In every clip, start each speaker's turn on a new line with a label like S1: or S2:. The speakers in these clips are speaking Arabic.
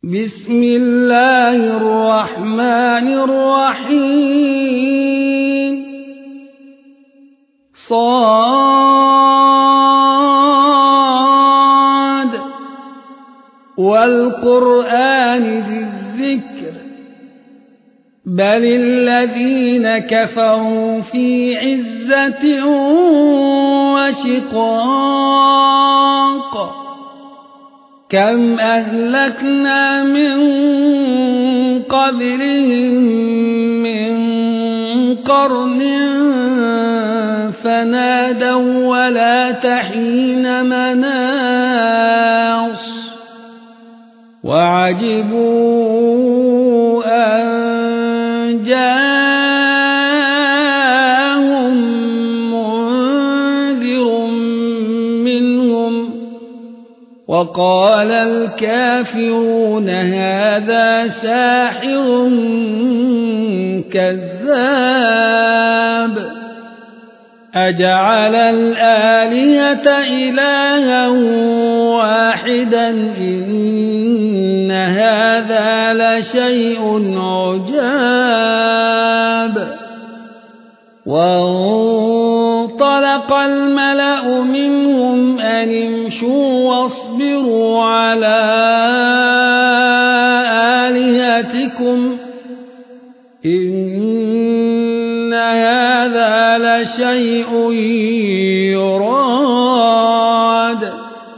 S1: بسم الله الرحمن الرحيم صاد والقرآن ذي الذكر بل الذين كفروا في عزة وشقاق كم أهلكنا من قبلهم من قرن فنادوا ولا تحين مناص وعجبوا أن جاءهم منذر منهم وقال الكافرون هذا ساحر كذاب أجعل الآلهة إلها واحدا إن هذا لشيء عجاب وانطلق الملأ منهم أن امشوا واصبروا على آلهتكم إن هذا لشيء يراد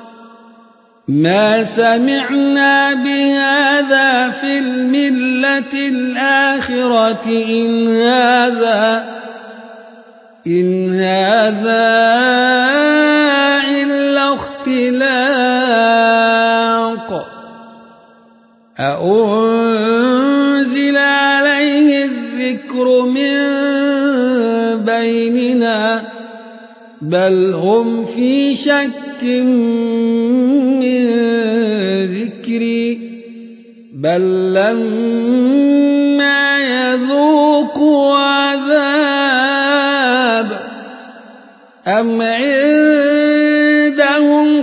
S1: ما سمعنا بهذا في الملة الآخرة إن هذا إلا اختلاق أأنزل عليه الذكر من بيننا بل هم في شك من ذكري بل لما يذوقوا عذاب أم عندهم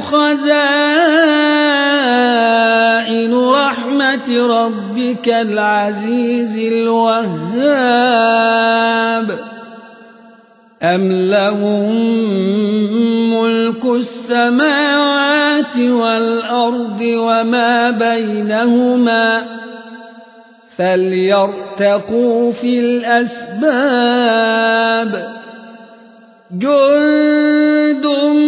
S1: خزائن رحمة ربك العزيز الوهاب أم لهم ملك السماوات والأرض وما بينهما فليرتقوا في الأسباب جند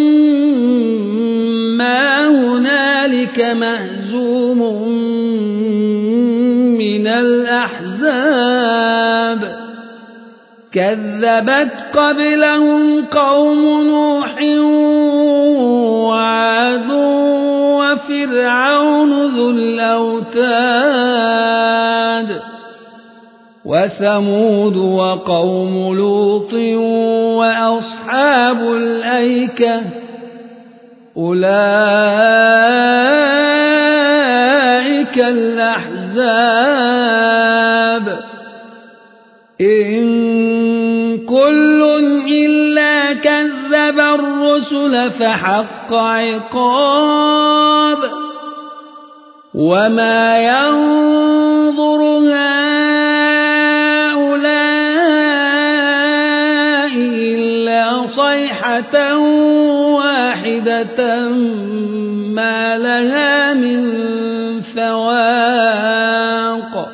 S1: ما هنالك مهزوم من الأحزاب كذبت قبلهم قوم نوح وعاد وفرعون ذو الأوتاد وثمود وقوم لوط وأصحاب الأيكة أولئك الأحزاب إن كل إلا كذب الرسل فحق عقاب وما ينظر هؤلاء إلا صيحة واحدة ما لها من فواق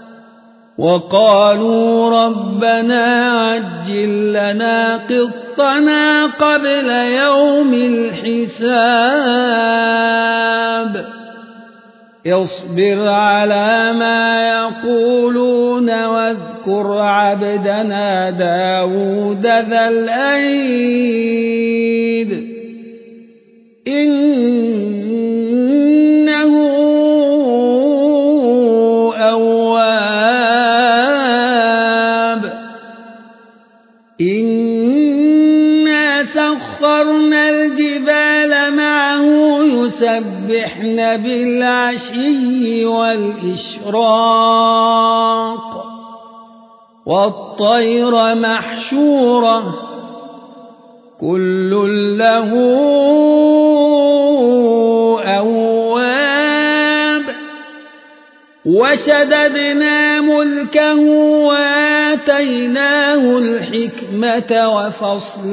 S1: وقالوا ربنا عجل لنا قطنا قبل يوم الحساب اصبر على ما يقولون واذكر عبدنا داود ذا الأيد إنه أواب إنا سخرنا الجبال معه يسبحن بالعشي والإشراق والطير محشورة كل له أواب وشددنا ملكه وآتيناه الحكمة وفصل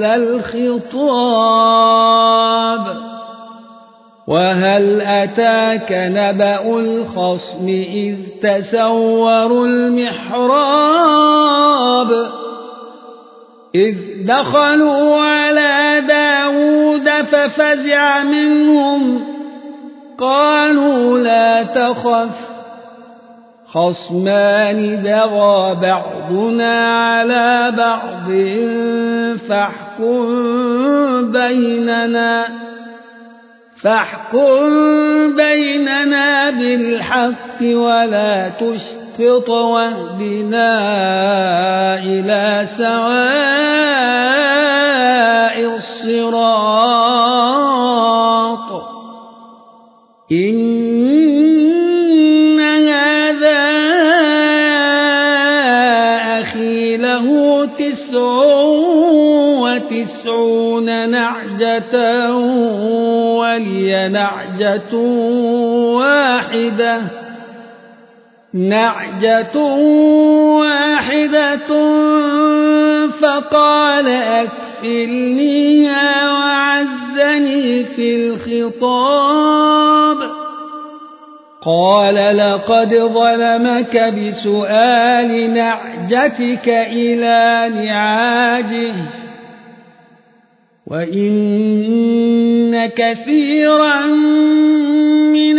S1: الخطاب وهل أتاك نبأ الخصم إذ تسوروا المحراب إذ دخلوا على داود ففزع منهم قالوا لا تخف خصمان بغى بعضنا على بعض فاحكم بيننا بالحق ولا تشطط واهدنا إلى سواء الصراط إن هذا أخي له 99 نعجة ولي نعجة واحدة فقال أكفلنيها وعزني في الخطاب قال لقد ظلمك بسؤال نعجتك إلى نعاجه وإن كثيرا من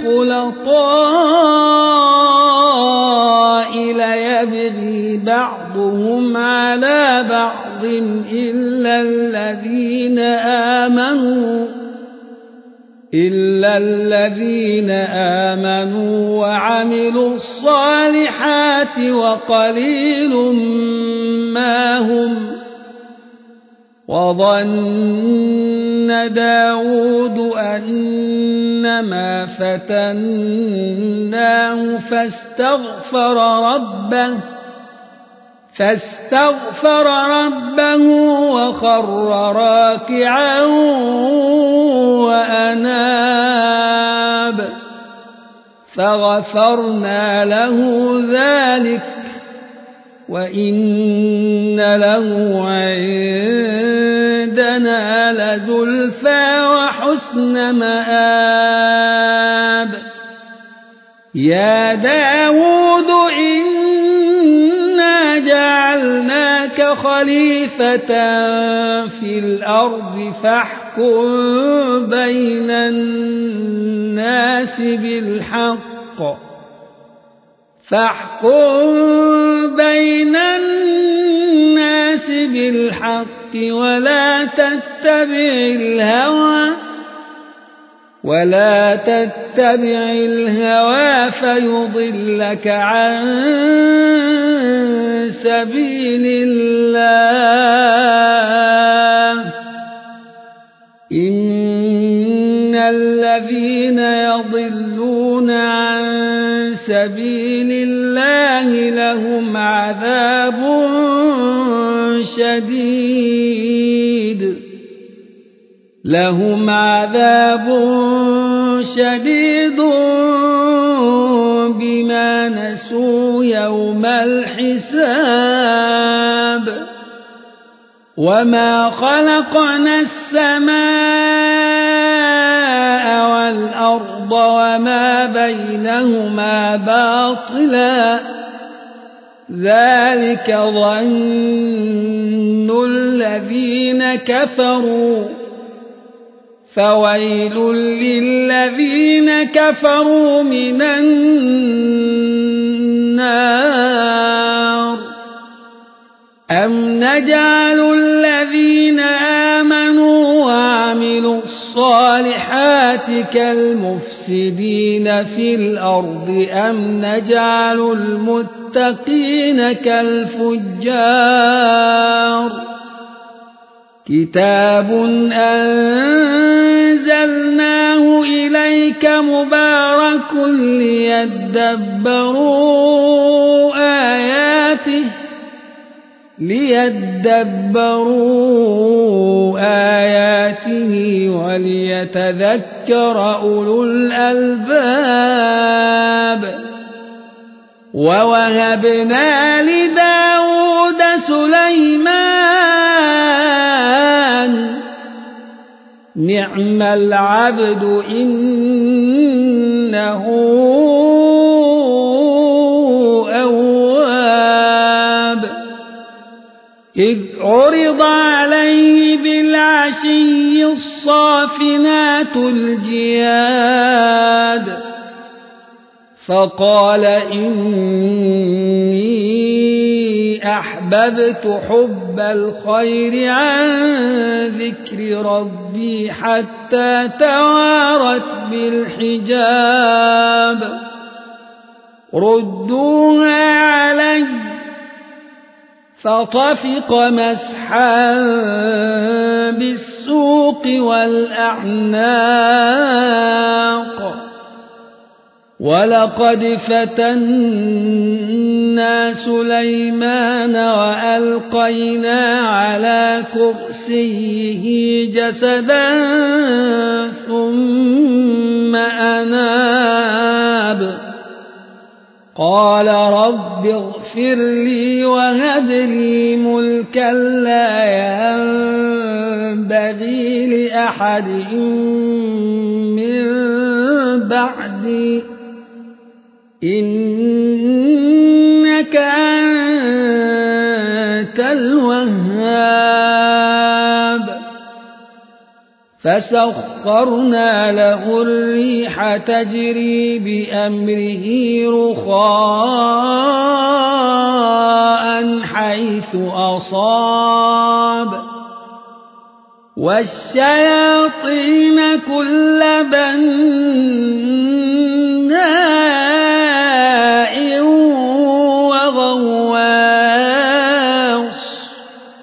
S1: الخلطاء ليبغي بعضهم على بعض إلا الذين آمنوا وعملوا الصالحات وقليل ما هم وظن داود أنما فتناه فاستغفر ربه وخر راكعا وأناب فغفرنا له ذلك وإن له عندنا لزلفى وحسن مآب يا داود إنا جعلناك خليفة في الأرض فاحكم بين الناس بالحق ولا تتبع الهوى فيضلك عن سبيل الله إن الذين يضلون عن سبيل الله لهم عذاب شديد بما نسوا يوم الحساب وما خلقنا السماء والأرض وما بينهما باطلا ذلك ظن الذين كفروا فويل للذين كفروا من النار أم نجعل الذين آمنوا وعملوا الصالحات كالمفسدين في الأرض أم نجعل المتقين كالفجار كتاب أنزلناه إليك مبارك ليدبروا آياته وليتذكر أولو الألباب ووهبنا لداود سليمان نعم العبد إنه أواب إذ عرض عليه بالعشي الصافنات الجياد فقال إني أحببت حب الخير عن ذكر ربي حتى توارت بالحجاب ردوها علي فطفق مسحا بالسوق والأعناق ولقد فتنا سليمان وألقينا على كرسيه جسدا ثم أناب قال رب اغفر لي وهب لي ملكا لا ينبغي لأحد من بعدي إنك أنت الوهاب فسخرنا له الريح تجري بأمره رخاء حيث أصاب والشياطين كل بناء وغواص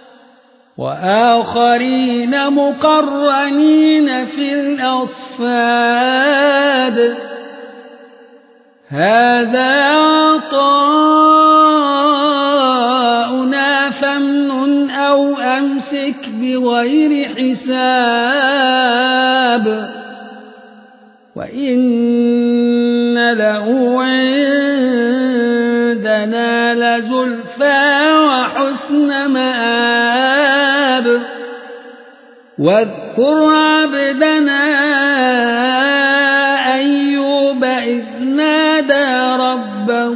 S1: وآخرين مقرنين في الأصفاد هذا عطاؤنا فامنن أو أمسك بغير حساب وإن له عندنا لزلفى وحسن مآب واذكر عبدنا أيوب إذ نادى ربه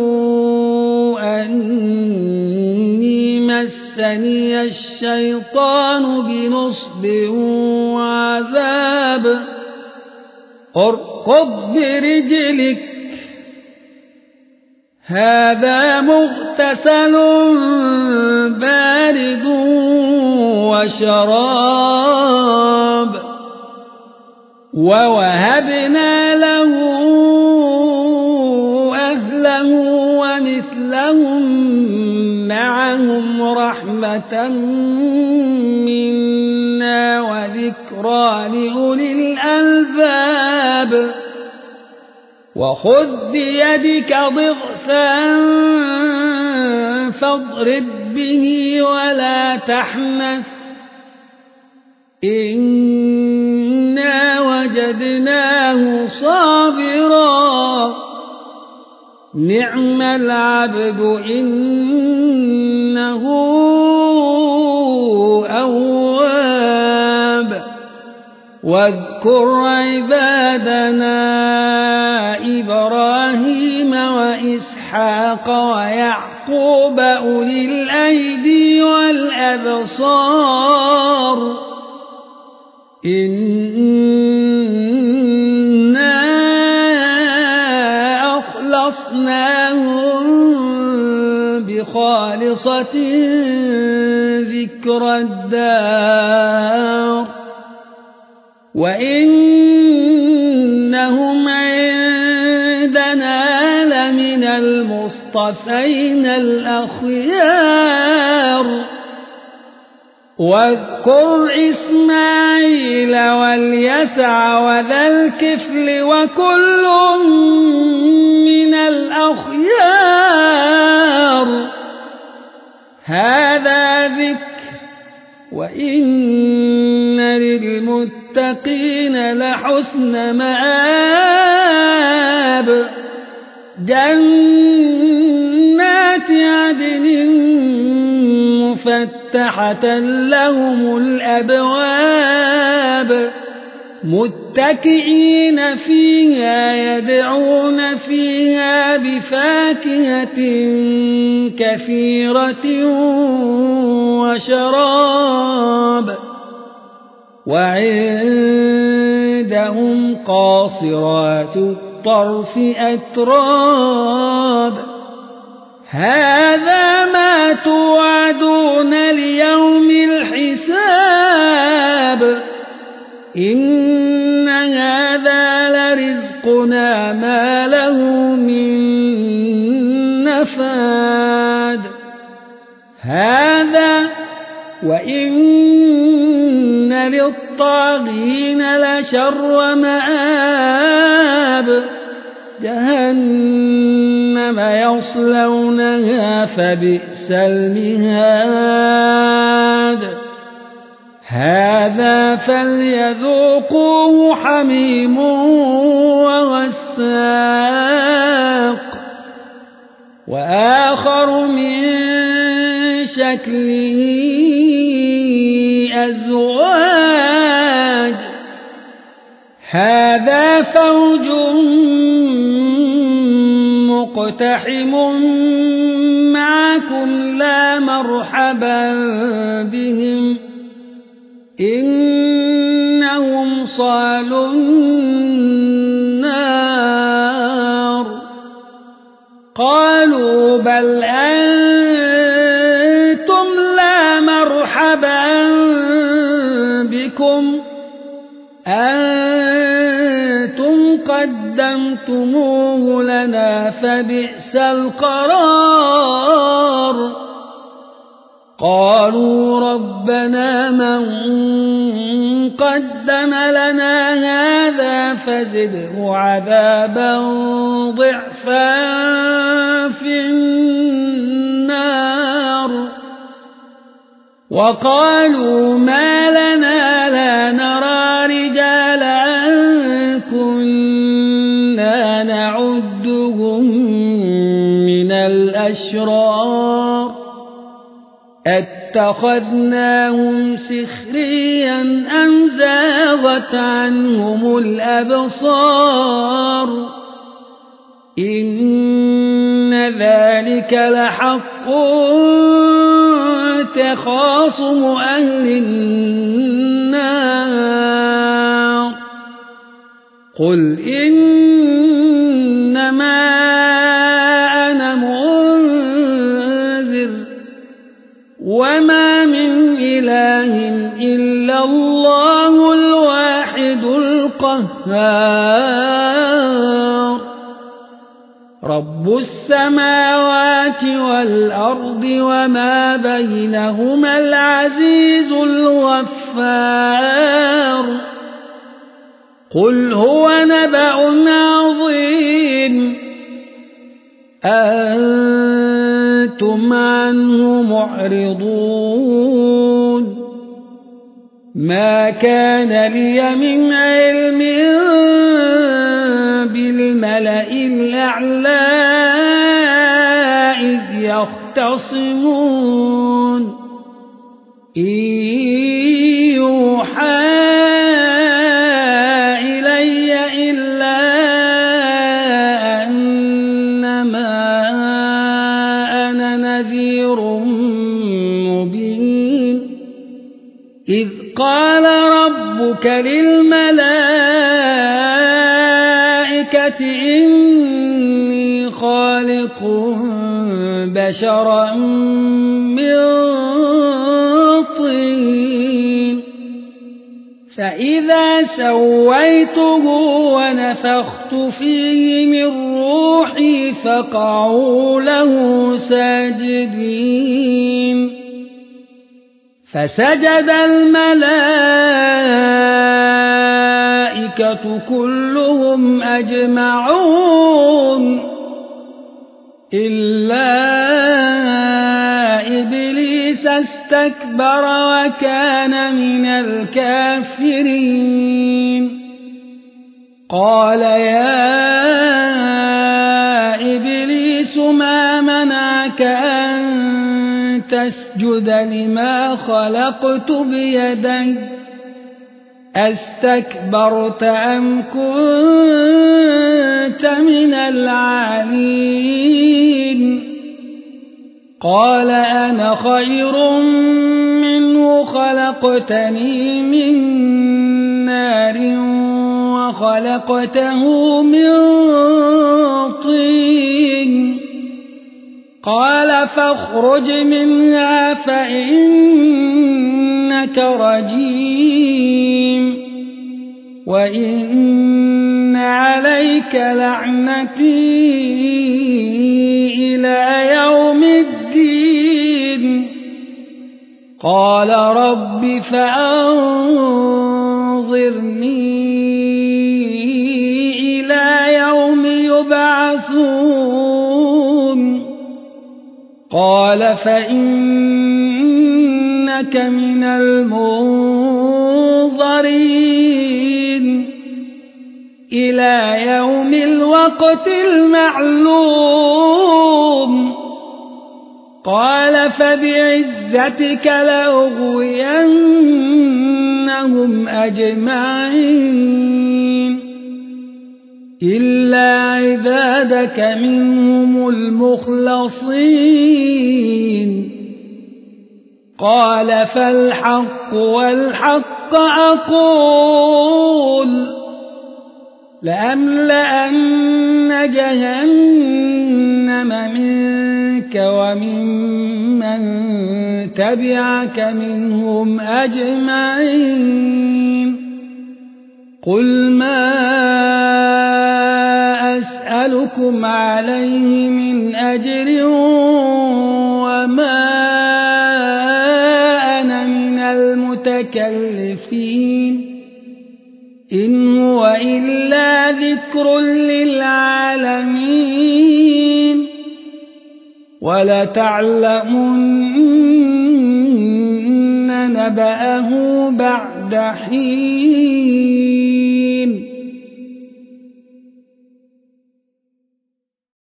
S1: أني مسني الشيطان بنصب وعذاب اركض برجلك هذا مغتسل بارد وشراب ووهبنا له أهله ومثلهم معهم رحمة منا وذكرى لأولي الألباب وخذ بيدك ضغثا فاضرب به ولا تحنث إنا وجدناه صابرا نعم العبد إنه أواب واذكر عبادنا إبراهيم وإسحاق ويعقوب أولي الأيدي والأبصار إنا أخلصناهم بخالصة ذكر الدار وإنهم عندنا لمن المصطفين الأخيار واذكر إسماعيل واليسع وذا الكفل وكل من الأخيار هذا ذكر وإن للمتقين لحسن مآب جنات عدن مفتحة لهم الأبواب متكئين فيها يدعون فيها بفاكهة كثيرة وشراب وعندهم قاصرات الطرف أتراب هذا ما توعدون ليوم الحساب إن هذا لرزقنا ما له من نفاد هذا وإن للطاغين لشر مآب جهنم يصلونها فبئس المهاد هذا فليذوقوه حميم وغساق وآخر من شكله أزواج هذا فوج مقتحم معكم لا مرحبا بهم إنهم صالوا النار قالوا بل أنتم لا مرحبا بكم أنتم قدمتموه لنا فبئس القرار قالوا ربنا من قدم لنا هذا فزده عذابا ضعفا في النار وقالوا ما لنا لا نرى رجالا كنا نعدهم من الأشرار اتخذناهم سخريا أم زاغت عنهم الأبصار إن ذلك لحق تخاصم أهل النار قل إنما أنا منذر وما من إله إلا الله الواحد القهار رب السماوات والأرض وما بينهما العزيز الغفار قل هو نبأ عظيم أنتم عنه معرضون ما كان لي من علم بالملأ الأعلى إذ يختصمون إن يوحى إلي إلا أنما أنا نذير مبين إذ قال ربك للملائكة إني خالق بشرا من طين فإذا سويته ونفخت فيه من روحي فقعوا له ساجدين فسجد الملائكة كلهم أجمعون إلا إبليس استكبر وكان من الكافرين قال يا لك أن تسجد لما خلقت بيدي أستكبرت أم كنت من العالين قال أنا خير منه خلقتني من نار وخلقته من طين قال فاخرج منها فإنك رجيم وإن عليك لعنتي إلى يوم الدين قال رب فأنظرني إلى يوم يبعثون قال فإنك من المنظرين إلى يوم الوقت المعلوم قال فبعزتك لأغوينهم أجمعين إلا عبادك منهم المخلصين قال فالحق والحق أقول لأملأن جهنم منك وممن تبعك منهم أجمعين قل ما أسألكم عليه من أجر وما أنا من المتكلفين إن هو إلا ذكر للعالمين ولتعلمن نبأه بعد حين